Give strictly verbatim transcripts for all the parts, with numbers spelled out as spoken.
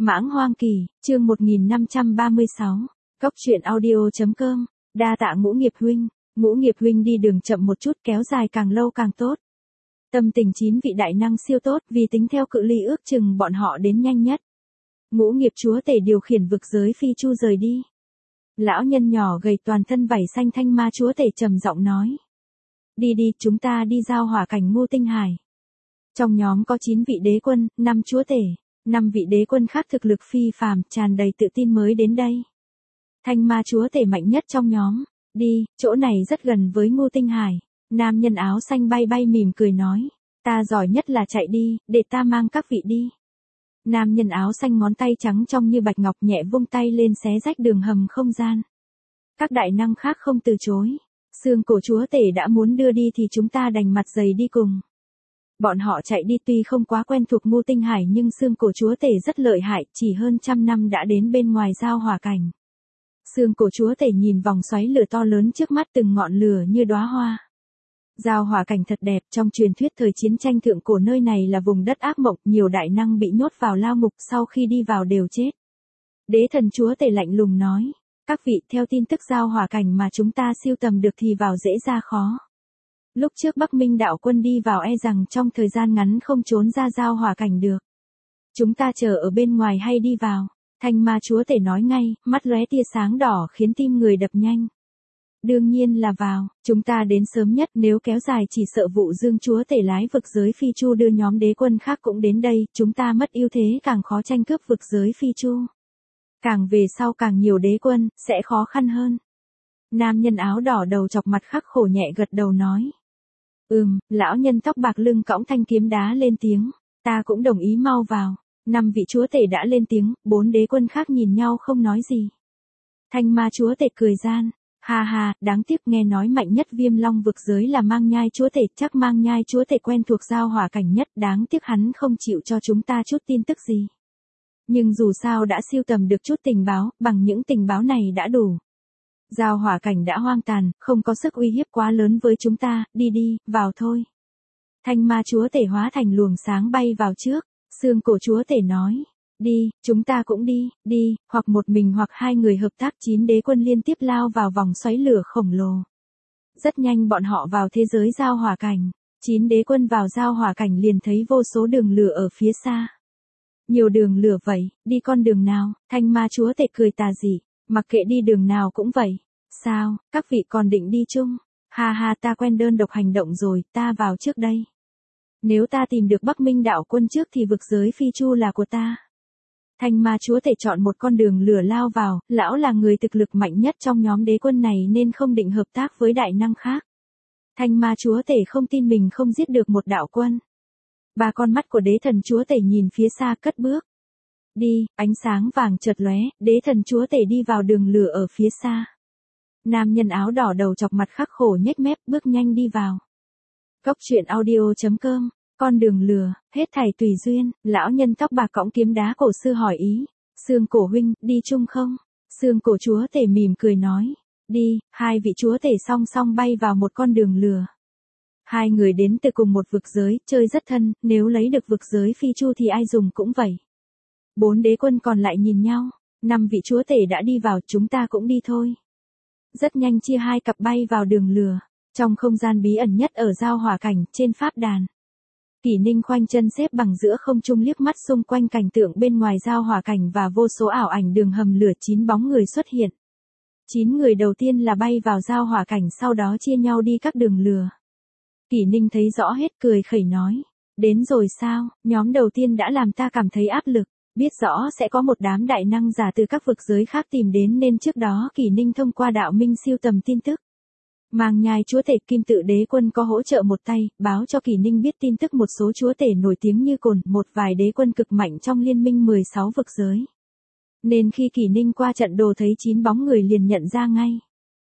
Mãng Hoang Kỳ, chương một nghìn năm trăm ba mươi sáu, Cốc truyện audio.com, đa tạ Ngũ Nghiệp huynh, Ngũ Nghiệp huynh đi đường chậm một chút, kéo dài càng lâu càng tốt. Tâm tình chín vị đại năng siêu tốt, vì tính theo cự ly ước chừng bọn họ đến nhanh nhất. Ngũ Nghiệp chúa tể điều khiển vực giới phi chu rời đi. Lão nhân nhỏ gầy toàn thân vảy xanh Thanh Ma chúa tể trầm giọng nói. Đi đi, chúng ta đi giao hỏa cảnh Ngô Tinh Hải. Trong nhóm có chín vị đế quân, năm chúa tể, năm vị đế quân khác thực lực phi phàm, tràn đầy tự tin mới đến đây. Thanh Ma chúa tể mạnh nhất trong nhóm. Đi, chỗ này rất gần với Ngô Tinh Hải. Nam nhân áo xanh bay bay mỉm cười nói. Ta giỏi nhất là chạy đi, để ta mang các vị đi. Nam nhân áo xanh ngón tay trắng trong như bạch ngọc nhẹ vung tay lên xé rách đường hầm không gian. Các đại năng khác không từ chối. Xương cổ chúa tể đã muốn đưa đi thì chúng ta đành mặt dày đi cùng. Bọn họ chạy đi tuy không quá quen thuộc Ngô Tinh Hải nhưng xương cổ chúa tể rất lợi hại, chỉ hơn trăm năm đã đến bên ngoài giao hỏa cảnh. Xương cổ chúa tể nhìn vòng xoáy lửa to lớn trước mắt, từng ngọn lửa như đóa hoa. Giao hỏa cảnh thật đẹp, trong truyền thuyết thời chiến tranh thượng cổ nơi này là vùng đất ác mộng, nhiều đại năng bị nhốt vào lao ngục, sau khi đi vào đều chết. Đế thần chúa tể lạnh lùng nói, các vị, theo tin tức giao hỏa cảnh mà chúng ta siêu tầm được thì vào dễ ra khó. Lúc trước Bắc Minh đạo quân đi vào e rằng trong thời gian ngắn không trốn ra giao hỏa cảnh được. Chúng ta chờ ở bên ngoài hay đi vào? Thanh Ma chúa tể nói ngay, mắt lóe tia sáng đỏ khiến tim người đập nhanh. Đương nhiên là vào, chúng ta đến sớm nhất, nếu kéo dài chỉ sợ Vụ Dương chúa tể lái vực giới phi chu đưa nhóm đế quân khác cũng đến đây, chúng ta mất ưu thế càng khó tranh cướp vực giới phi chu. Càng về sau càng nhiều đế quân, sẽ khó khăn hơn. Nam nhân áo đỏ đầu chọc mặt khắc khổ nhẹ gật đầu nói. Ừm, lão nhân tóc bạc lưng cõng thanh kiếm đá lên tiếng, ta cũng đồng ý, mau vào. Năm vị chúa tể đã lên tiếng, bốn đế quân khác nhìn nhau không nói gì. Thanh Ma chúa tể cười gian, ha ha, đáng tiếc, nghe nói mạnh nhất Viêm Long vực giới là Mang Nhai chúa tể, chắc Mang Nhai chúa tể quen thuộc giao hỏa cảnh nhất, đáng tiếc hắn không chịu cho chúng ta chút tin tức gì. Nhưng dù sao đã siêu tầm được chút tình báo, bằng những tình báo này đã đủ. Giao hỏa cảnh đã hoang tàn, không có sức uy hiếp quá lớn với chúng ta, đi đi, vào thôi. Thanh Ma chúa tể hóa thành luồng sáng bay vào trước, xương cổ chúa tể nói, đi, chúng ta cũng đi, đi, hoặc một mình hoặc hai người hợp tác. Chín đế quân liên tiếp lao vào vòng xoáy lửa khổng lồ. Rất nhanh bọn họ vào thế giới giao hỏa cảnh, chín đế quân vào giao hỏa cảnh liền thấy vô số đường lửa ở phía xa. Nhiều đường lửa vậy, đi con đường nào? Thanh Ma chúa tể cười tà dị, mặc kệ đi đường nào cũng vậy. Sao, các vị còn định đi chung? Ha ha, ta quen đơn độc hành động rồi, ta vào trước đây. Nếu ta tìm được Bắc Minh đạo quân trước thì vực giới phi chu là của ta. Thanh Ma chúa tể chọn một con đường lửa lao vào, lão là người thực lực mạnh nhất trong nhóm đế quân này nên không định hợp tác với đại năng khác. Thanh Ma chúa tể không tin mình không giết được một đạo quân. Ba con mắt của đế thần chúa tể nhìn phía xa cất bước. Đi, ánh sáng vàng chợt lóe, đế thần chúa tể đi vào đường lửa ở phía xa. Nam nhân áo đỏ đầu chọc mặt khắc khổ nhếch mép bước nhanh đi vào. Cốc truyện audio.com, con đường lửa, hết thảy tùy duyên. Lão nhân tóc bạc cõng kiếm đá cổ sư hỏi ý. Xương cổ huynh, đi chung không? Xương cổ chúa tể mỉm cười nói. Đi, hai vị chúa tể song song bay vào một con đường lửa. Hai người đến từ cùng một vực giới, chơi rất thân, nếu lấy được vực giới phi chu thì ai dùng cũng vậy. Bốn đế quân còn lại nhìn nhau, năm vị chúa tể đã đi vào, chúng ta cũng đi thôi. Rất nhanh chia hai cặp bay vào đường lửa, trong không gian bí ẩn nhất ở giao hỏa cảnh, trên pháp đàn. Kỷ Ninh khoanh chân xếp bằng giữa không trung liếc mắt xung quanh cảnh tượng bên ngoài giao hỏa cảnh và vô số ảo ảnh đường hầm lửa. Chín bóng người xuất hiện. Chín người đầu tiên là bay vào giao hỏa cảnh, sau đó chia nhau đi các đường lửa. Kỷ Ninh thấy rõ hết, cười khẩy nói. Đến rồi sao, nhóm đầu tiên đã làm ta cảm thấy áp lực. Biết rõ sẽ có một đám đại năng giả từ các vực giới khác tìm đến nên trước đó Kỷ Ninh thông qua đạo minh siêu tầm tin tức. Mang Nhai chúa tể Kim Tự đế quân có hỗ trợ một tay, báo cho Kỷ Ninh biết tin tức một số chúa tể nổi tiếng như Cồn, một vài đế quân cực mạnh trong liên minh mười sáu vực giới. Nên khi Kỷ Ninh qua trận đồ thấy chín bóng người liền nhận ra ngay.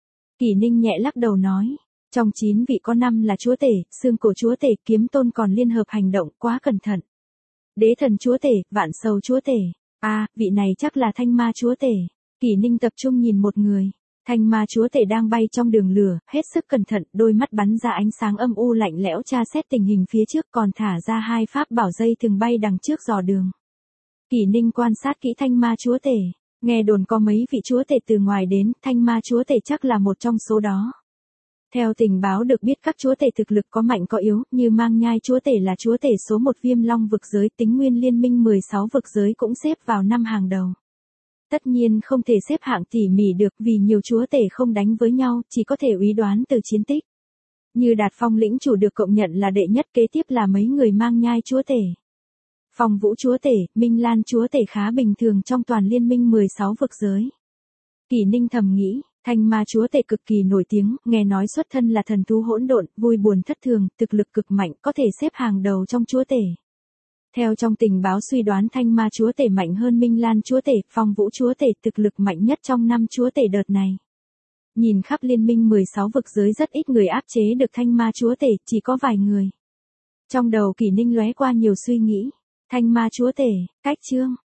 Kỷ Ninh nhẹ lắc đầu nói. Trong chín vị có năm là chúa tể, xương cổ chúa tể, kiếm tôn còn liên hợp hành động, quá cẩn thận. Đế thần chúa tể, vạn sầu chúa tể. A, à, vị này chắc là Thanh Ma chúa tể. Kỷ Ninh tập trung nhìn một người. Thanh Ma chúa tể đang bay trong đường lửa, hết sức cẩn thận, đôi mắt bắn ra ánh sáng âm u lạnh lẽo tra xét tình hình phía trước, còn thả ra hai pháp bảo dây thường bay đằng trước dò đường. Kỷ Ninh quan sát kỹ thanh ma chúa tể. Nghe đồn có mấy vị chúa tể từ ngoài đến, thanh ma chúa tể chắc là một trong số đó. Theo tình báo được biết các chúa tể thực lực có mạnh có yếu, như Mang Nhai chúa tể là chúa tể số một Viêm Long vực giới, tính nguyên liên minh mười sáu vực giới cũng xếp vào năm hàng đầu. Tất nhiên không thể xếp hạng tỉ mỉ được vì nhiều chúa tể không đánh với nhau, chỉ có thể úy đoán từ chiến tích. Như Đạt Phong lĩnh chủ được công nhận là đệ nhất, kế tiếp là mấy người Mang Nhai chúa tể. Phong Vũ chúa tể, Minh Lan chúa tể khá bình thường trong toàn liên minh mười sáu vực giới. Kỷ Ninh thầm nghĩ, thanh ma chúa tể cực kỳ nổi tiếng, nghe nói xuất thân là thần thú hỗn độn, vui buồn thất thường, thực lực cực mạnh, có thể xếp hàng đầu trong chúa tể. Theo trong tình báo suy đoán thanh ma chúa tể mạnh hơn Minh Lan chúa tể, Phong Vũ chúa tể thực lực mạnh nhất trong năm chúa tể đợt này. Nhìn khắp liên minh mười sáu vực giới rất ít người áp chế được thanh ma chúa tể, chỉ có vài người. Trong đầu Kỷ Ninh lóe qua nhiều suy nghĩ. Thanh ma chúa tể, cách chương.